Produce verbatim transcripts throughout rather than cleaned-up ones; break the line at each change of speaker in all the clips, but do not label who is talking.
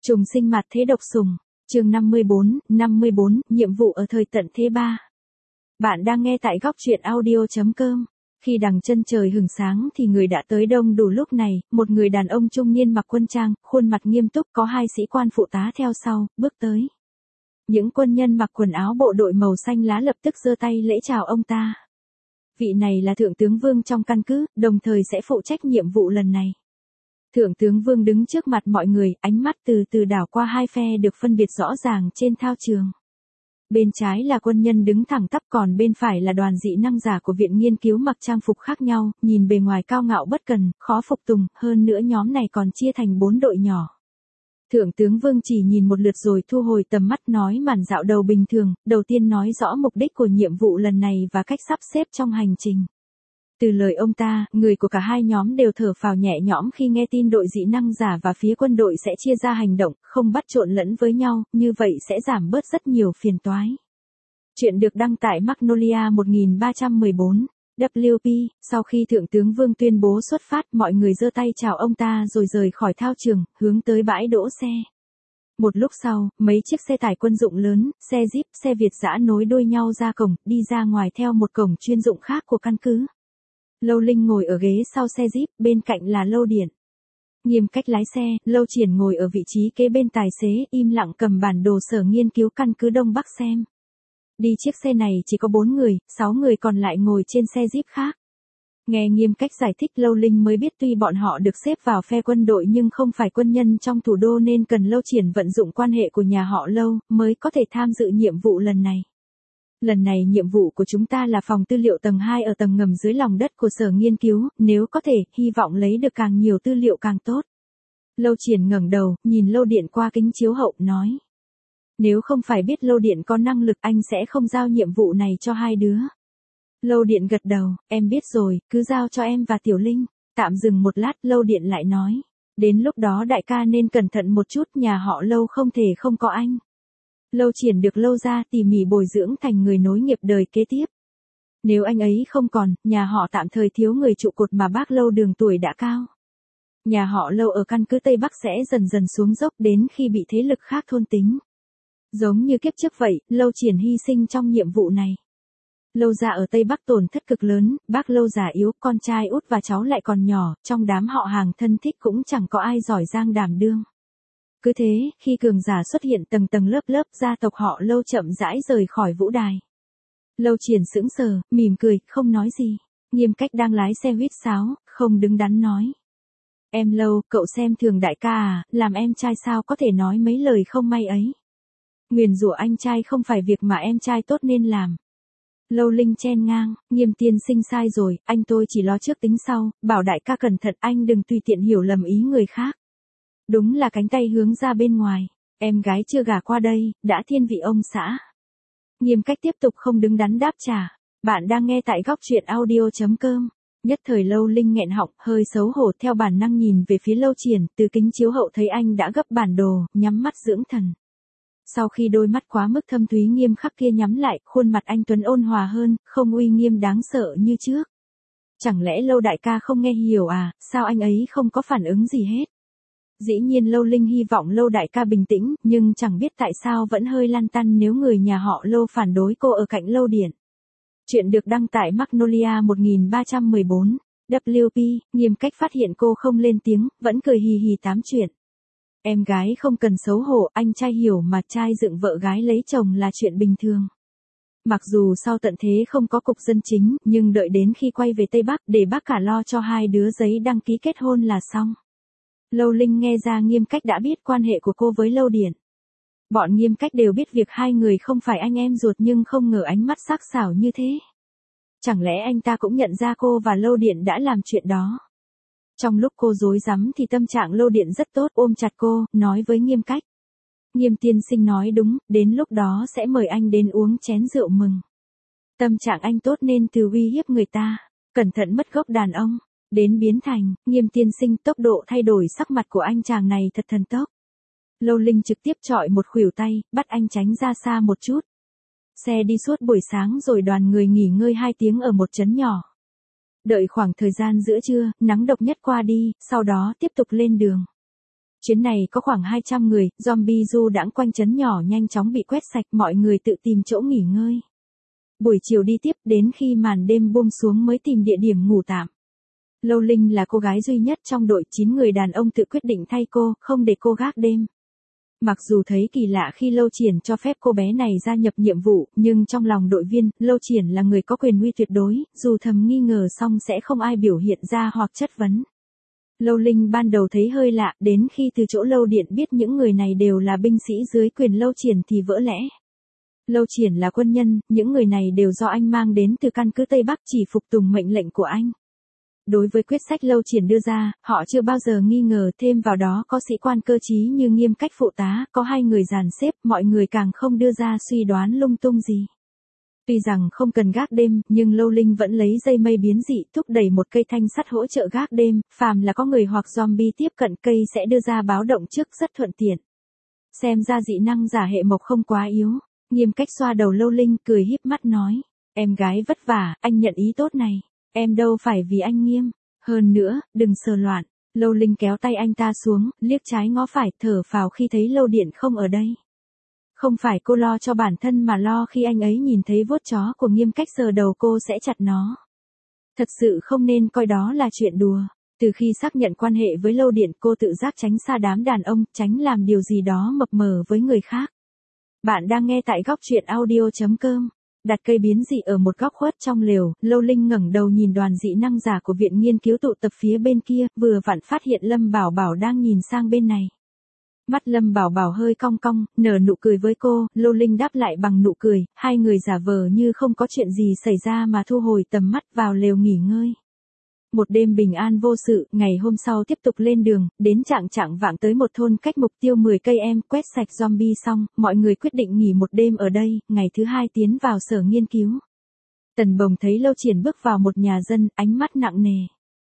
Trùng sinh mặt thế độc sủng, chương năm mươi bốn, năm mươi bốn, nhiệm vụ ở thời tận thế ba. Bạn đang nghe tại góc truyện audio chấm com. Khi đằng chân trời hừng sáng thì người đã tới đông đủ. Lúc này, một người đàn ông trung niên mặc quân trang, khuôn mặt nghiêm túc, có hai sĩ quan phụ tá theo sau, bước tới. Những quân nhân mặc quần áo bộ đội màu xanh lá lập tức giơ tay lễ chào ông ta. Vị này là Thượng tướng Vương trong căn cứ, đồng thời sẽ phụ trách nhiệm vụ lần này. Thượng tướng Vương đứng trước mặt mọi người, ánh mắt từ từ đảo qua hai phe được phân biệt rõ ràng trên thao trường. Bên trái là quân nhân đứng thẳng tắp, còn bên phải là đoàn dị năng giả của viện nghiên cứu mặc trang phục khác nhau, nhìn bề ngoài cao ngạo bất cần, khó phục tùng, hơn nữa nhóm này còn chia thành bốn đội nhỏ. Thượng tướng Vương chỉ nhìn một lượt rồi thu hồi tầm mắt, nói màn dạo đầu bình thường, đầu tiên nói rõ mục đích của nhiệm vụ lần này và cách sắp xếp trong hành trình. Từ lời ông ta, người của cả hai nhóm đều thở phào nhẹ nhõm khi nghe tin đội dị năng giả và phía quân đội sẽ chia ra hành động, không bắt trộn lẫn với nhau, như vậy sẽ giảm bớt rất nhiều phiền toái. Chuyện được đăng tại Magnolia một nghìn ba trăm mười bốn, W P, sau khi Thượng tướng Vương tuyên bố xuất phát, mọi người giơ tay chào ông ta rồi rời khỏi thao trường, hướng tới bãi đỗ xe. Một lúc sau, mấy chiếc xe tải quân dụng lớn, xe Jeep, xe Việt dã nối đuôi nhau ra cổng, đi ra ngoài theo một cổng chuyên dụng khác của căn cứ. Lâu Linh ngồi ở ghế sau xe Jeep, bên cạnh là Lâu Điện. Nghiêm Cách lái xe, Lâu Triển ngồi ở vị trí kế bên tài xế, im lặng cầm bản đồ sở nghiên cứu căn cứ Đông Bắc xem. Đi chiếc xe này chỉ có bốn người, sáu người còn lại ngồi trên xe Jeep khác. Nghe Nghiêm Cách giải thích, Lâu Linh mới biết tuy bọn họ được xếp vào phe quân đội nhưng không phải quân nhân trong thủ đô nên cần Lâu Triển vận dụng quan hệ của nhà họ Lâu, mới có thể tham dự nhiệm vụ lần này. Lần này nhiệm vụ của chúng ta là phòng tư liệu tầng hai ở tầng ngầm dưới lòng đất của sở nghiên cứu, nếu có thể, hy vọng lấy được càng nhiều tư liệu càng tốt. Lâu Triển ngẩng đầu, nhìn Lâu Điện qua kính chiếu hậu, nói. Nếu không phải biết Lâu Điện có năng lực, anh sẽ không giao nhiệm vụ này cho hai đứa. Lâu Điện gật đầu, em biết rồi, cứ giao cho em và Tiểu Linh. Tạm dừng một lát, Lâu Điện lại nói. Đến lúc đó đại ca nên cẩn thận một chút, nhà họ Lâu không thể không có anh. Lâu Triển được Lâu gia tỉ mỉ bồi dưỡng thành người nối nghiệp đời kế tiếp. Nếu anh ấy không còn, nhà họ tạm thời thiếu người trụ cột mà bác Lâu Đường tuổi đã cao. Nhà họ Lâu ở căn cứ Tây Bắc sẽ dần dần xuống dốc đến khi bị thế lực khác thôn tính. Giống như kiếp trước vậy, Lâu Triển hy sinh trong nhiệm vụ này. Lâu gia ở Tây Bắc tổn thất cực lớn, bác Lâu già yếu, con trai út và cháu lại còn nhỏ, trong đám họ hàng thân thích cũng chẳng có ai giỏi giang đảm đương. Cứ thế, khi cường giả xuất hiện tầng tầng lớp lớp, gia tộc họ Lâu chậm rãi rời khỏi vũ đài. Lâu Triển sững sờ, mỉm cười, không nói gì. Nghiêm Cách đang lái xe huýt sáo, không đứng đắn nói. Em Lâu, cậu xem thường đại ca à, làm em trai sao có thể nói mấy lời không may ấy. Nguyền rủa anh trai không phải việc mà em trai tốt nên làm. Lâu Linh chen ngang, Nghiêm tiên sinh sai rồi, anh tôi chỉ lo trước tính sau, bảo đại ca cẩn thận, anh đừng tùy tiện hiểu lầm ý người khác. Đúng là cánh tay hướng ra bên ngoài, em gái chưa gả qua đây, đã thiên vị ông xã. Nghiêm Cách tiếp tục không đứng đắn đáp trả. Bạn đang nghe tại góc truyện audio chấm com. Nhất thời Lâu Linh nghẹn họng, hơi xấu hổ, theo bản năng nhìn về phía Lâu Triển, từ kính chiếu hậu thấy anh đã gấp bản đồ, nhắm mắt dưỡng thần. Sau khi đôi mắt quá mức thâm thúy nghiêm khắc kia nhắm lại, khuôn mặt anh tuấn ôn hòa hơn, không uy nghiêm đáng sợ như trước. Chẳng lẽ Lâu đại ca không nghe hiểu à, sao anh ấy không có phản ứng gì hết? Dĩ nhiên Lâu Linh hy vọng Lâu đại ca bình tĩnh, nhưng chẳng biết tại sao vẫn hơi lăn tăn nếu người nhà họ Lâu phản đối cô ở cạnh Lâu Điện. Chuyện được đăng tại Magnolia một nghìn ba trăm mười bốn, W P, Nghiêm Cách phát hiện cô không lên tiếng, vẫn cười hì hì tám chuyện. Em gái không cần xấu hổ, anh trai hiểu mà, trai dựng vợ gái lấy chồng là chuyện bình thường. Mặc dù sau tận thế không có cục dân chính, nhưng đợi đến khi quay về Tây Bắc để bác cả lo cho hai đứa giấy đăng ký kết hôn là xong. Lâu Linh nghe ra Nghiêm Cách đã biết quan hệ của cô với Lâu Điện. Bọn Nghiêm Cách đều biết việc hai người không phải anh em ruột nhưng không ngờ ánh mắt sắc sảo như thế. Chẳng lẽ anh ta cũng nhận ra cô và Lâu Điện đã làm chuyện đó? Trong lúc cô rối rắm thì tâm trạng Lâu Điện rất tốt, ôm chặt cô, nói với Nghiêm Cách. Nghiêm tiên sinh nói đúng, đến lúc đó sẽ mời anh đến uống chén rượu mừng. Tâm trạng anh tốt nên từ uy hiếp người ta, cẩn thận mất gốc đàn ông, đến biến thành, Nghiêm tiên sinh, tốc độ thay đổi sắc mặt của anh chàng này thật thần tốc. Lâu Linh trực tiếp chọi một khuỷu tay, bắt anh tránh ra xa một chút. Xe đi suốt buổi sáng rồi đoàn người nghỉ ngơi hai tiếng ở một trấn nhỏ. Đợi khoảng thời gian giữa trưa, nắng độc nhất qua đi, sau đó tiếp tục lên đường. Chuyến này có khoảng hai trăm người, zombie du đãng quanh trấn nhỏ nhanh chóng bị quét sạch, mọi người tự tìm chỗ nghỉ ngơi. Buổi chiều đi tiếp, đến khi màn đêm buông xuống mới tìm địa điểm ngủ tạm. Lâu Linh là cô gái duy nhất trong đội, chín người đàn ông tự quyết định thay cô, không để cô gác đêm. Mặc dù thấy kỳ lạ khi Lâu Triển cho phép cô bé này gia nhập nhiệm vụ, nhưng trong lòng đội viên, Lâu Triển là người có quyền uy tuyệt đối, dù thầm nghi ngờ xong sẽ không ai biểu hiện ra hoặc chất vấn. Lâu Linh ban đầu thấy hơi lạ, đến khi từ chỗ Lâu Điện biết những người này đều là binh sĩ dưới quyền Lâu Triển thì vỡ lẽ. Lâu Triển là quân nhân, những người này đều do anh mang đến từ căn cứ Tây Bắc, chỉ phục tùng mệnh lệnh của anh. Đối với quyết sách Lâu Triển đưa ra, họ chưa bao giờ nghi ngờ, thêm vào đó có sĩ quan cơ trí như Nghiêm Cách phụ tá, có hai người dàn xếp, mọi người càng không đưa ra suy đoán lung tung gì. Tuy rằng không cần gác đêm, nhưng Lâu Linh vẫn lấy dây mây biến dị thúc đẩy một cây thanh sắt hỗ trợ gác đêm, phàm là có người hoặc zombie tiếp cận cây sẽ đưa ra báo động trước, rất thuận tiện. Xem ra dị năng giả hệ mộc không quá yếu. Nghiêm Cách xoa đầu Lâu Linh, cười híp mắt nói, em gái vất vả, anh nhận ý tốt này. Em đâu phải vì anh Nghiêm. Hơn nữa, đừng sờ loạn. Lâu Linh kéo tay anh ta xuống, liếc trái ngó phải, thở phào khi thấy Lâu Điện không ở đây. Không phải cô lo cho bản thân mà lo khi anh ấy nhìn thấy vuốt chó của Nghiêm Cách sờ đầu cô sẽ chặt nó. Thật sự không nên coi đó là chuyện đùa. Từ khi xác nhận quan hệ với Lâu Điện, cô tự giác tránh xa đám đàn ông, tránh làm điều gì đó mập mờ với người khác. Bạn đang nghe tại góc truyện audio chấm com. Đặt cây biến dị ở một góc khuất trong lều, Lâu Linh ngẩng đầu nhìn đoàn dị năng giả của viện nghiên cứu tụ tập phía bên kia, vừa vặn phát hiện Lâm Bảo Bảo đang nhìn sang bên này. Mắt Lâm Bảo Bảo hơi cong cong, nở nụ cười với cô, Lâu Linh đáp lại bằng nụ cười, hai người giả vờ như không có chuyện gì xảy ra mà thu hồi tầm mắt vào lều nghỉ ngơi. Một đêm bình an vô sự, ngày hôm sau tiếp tục lên đường, đến trạng trạng vạng tới một thôn cách mục tiêu mười cây em, quét sạch zombie xong, mọi người quyết định nghỉ một đêm ở đây, ngày thứ hai tiến vào sở nghiên cứu. Tần Bồng thấy Lâu Triển bước vào một nhà dân, ánh mắt nặng nề.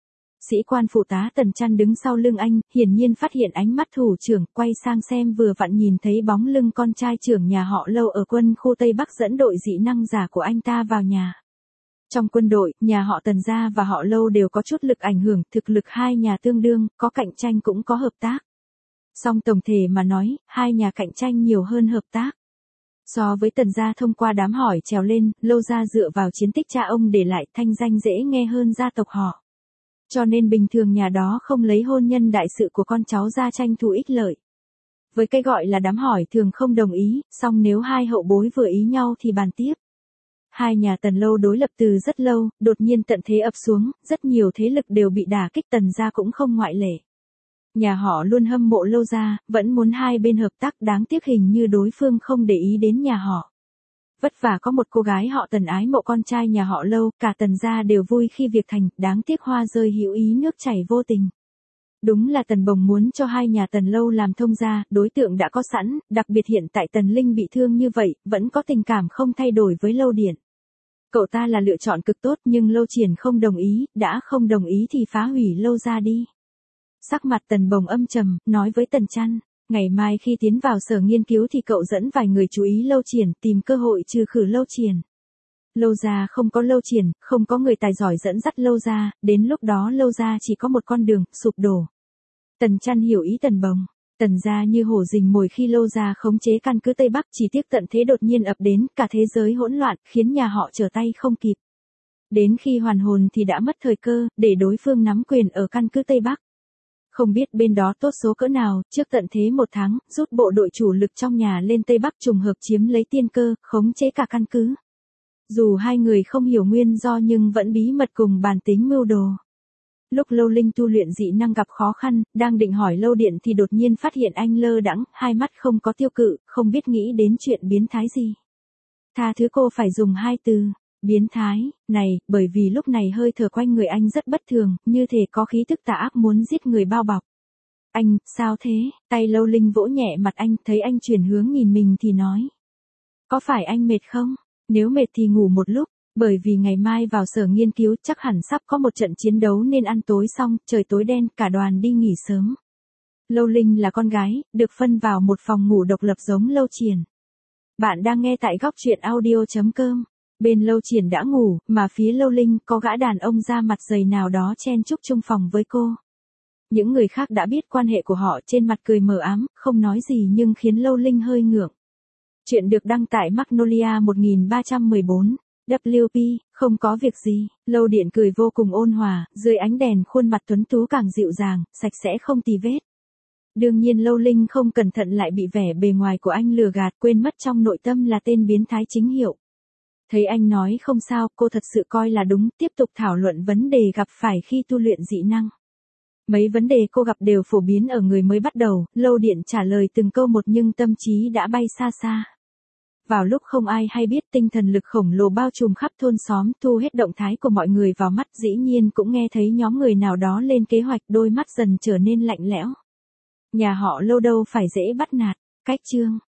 Sĩ quan phụ tá Tần Chăn đứng sau lưng anh, hiển nhiên phát hiện ánh mắt thủ trưởng, quay sang xem vừa vặn nhìn thấy bóng lưng con trai trưởng nhà họ Lâu ở quân khu Tây Bắc dẫn đội dị năng giả của anh ta vào nhà. Trong quân đội, nhà họ Tần gia và họ Lâu đều có chút lực ảnh hưởng, thực lực hai nhà tương đương, có cạnh tranh cũng có hợp tác. Song tổng thể mà nói, hai nhà cạnh tranh nhiều hơn hợp tác. So với Tần gia thông qua đám hỏi trèo lên, Lâu gia dựa vào chiến tích cha ông để lại, thanh danh dễ nghe hơn gia tộc họ. Cho nên bình thường nhà đó không lấy hôn nhân đại sự của con cháu ra tranh thủ ích lợi. Với cái gọi là đám hỏi thường không đồng ý, song nếu hai hậu bối vừa ý nhau thì bàn tiếp. Hai nhà Tần Lâu đối lập từ rất lâu, đột nhiên tận thế ập xuống, rất nhiều thế lực đều bị đả kích, Tần gia cũng không ngoại lệ. Nhà họ luôn hâm mộ Lâu gia, vẫn muốn hai bên hợp tác, đáng tiếc hình như đối phương không để ý đến nhà họ. Vất vả có một cô gái họ Tần ái mộ con trai nhà họ Lâu, cả Tần gia đều vui khi việc thành, đáng tiếc hoa rơi hữu ý nước chảy vô tình. Đúng là Tần Bồng muốn cho hai nhà Tần Lâu làm thông gia, đối tượng đã có sẵn, đặc biệt hiện tại Tần Linh bị thương như vậy, vẫn có tình cảm không thay đổi với Lâu Điện. Cậu ta là lựa chọn cực tốt, nhưng Lâu Triển không đồng ý, đã không đồng ý thì phá hủy Lâu gia đi. Sắc mặt Tần Bồng âm trầm, nói với Tần Chăn, ngày mai khi tiến vào sở nghiên cứu thì cậu dẫn vài người chú ý Lâu Triển, tìm cơ hội trừ khử Lâu Triển. Lâu gia không có Lâu Triển, không có người tài giỏi dẫn dắt Lâu gia, đến lúc đó Lâu gia chỉ có một con đường, sụp đổ. Tần Chăn hiểu ý Tần Bồng. Tần gia như hổ rình mồi khi Lâu gia khống chế căn cứ Tây Bắc, chỉ tiếc tận thế đột nhiên ập đến, cả thế giới hỗn loạn, khiến nhà họ trở tay không kịp. Đến khi hoàn hồn thì đã mất thời cơ, để đối phương nắm quyền ở căn cứ Tây Bắc. Không biết bên đó tốt số cỡ nào, trước tận thế một tháng, rút bộ đội chủ lực trong nhà lên Tây Bắc trùng hợp chiếm lấy tiên cơ, khống chế cả căn cứ. Dù hai người không hiểu nguyên do nhưng vẫn bí mật cùng bàn tính mưu đồ. Lúc Lâu Linh tu luyện dị năng gặp khó khăn, đang định hỏi Lâu Điện thì đột nhiên phát hiện anh lơ đãng, hai mắt không có tiêu cự, không biết nghĩ đến chuyện biến thái gì. Tha thứ cô phải dùng hai từ, biến thái, này, bởi vì lúc này hơi thở quanh người anh rất bất thường, như thể có khí tức tà ác muốn giết người bao bọc. Anh, sao thế? Tay Lâu Linh vỗ nhẹ mặt anh, thấy anh chuyển hướng nhìn mình thì nói. Có phải anh mệt không? Nếu mệt thì ngủ một lúc. Bởi vì ngày mai vào sở nghiên cứu chắc hẳn sắp có một trận chiến đấu nên ăn tối xong, trời tối đen, cả đoàn đi nghỉ sớm. Lâu Linh là con gái, được phân vào một phòng ngủ độc lập giống Lâu Triển. Bạn đang nghe tại góc truyện audio chấm com. Bên Lâu Triển đã ngủ, mà phía Lâu Linh có gã đàn ông da mặt dày nào đó chen chúc chung phòng với cô. Những người khác đã biết quan hệ của họ trên mặt cười mờ ám, không nói gì nhưng khiến Lâu Linh hơi ngượng. Chuyện được đăng tại Magnolia một nghìn ba trăm mười bốn. W P, không có việc gì, Lâu Điện cười vô cùng ôn hòa, dưới ánh đèn khuôn mặt tuấn tú càng dịu dàng, sạch sẽ không tì vết. Đương nhiên Lâu Linh không cẩn thận lại bị vẻ bề ngoài của anh lừa gạt, quên mất trong nội tâm là tên biến thái chính hiệu. Thấy anh nói không sao, cô thật sự coi là đúng, tiếp tục thảo luận vấn đề gặp phải khi tu luyện dị năng. Mấy vấn đề cô gặp đều phổ biến ở người mới bắt đầu, Lâu Điện trả lời từng câu một nhưng tâm trí đã bay xa xa. Vào lúc không ai hay biết, tinh thần lực khổng lồ bao trùm khắp thôn xóm, thu hết động thái của mọi người vào mắt, dĩ nhiên cũng nghe thấy nhóm người nào đó lên kế hoạch, đôi mắt dần trở nên lạnh lẽo. Nhà họ Lâu đâu phải dễ bắt nạt, cách chương.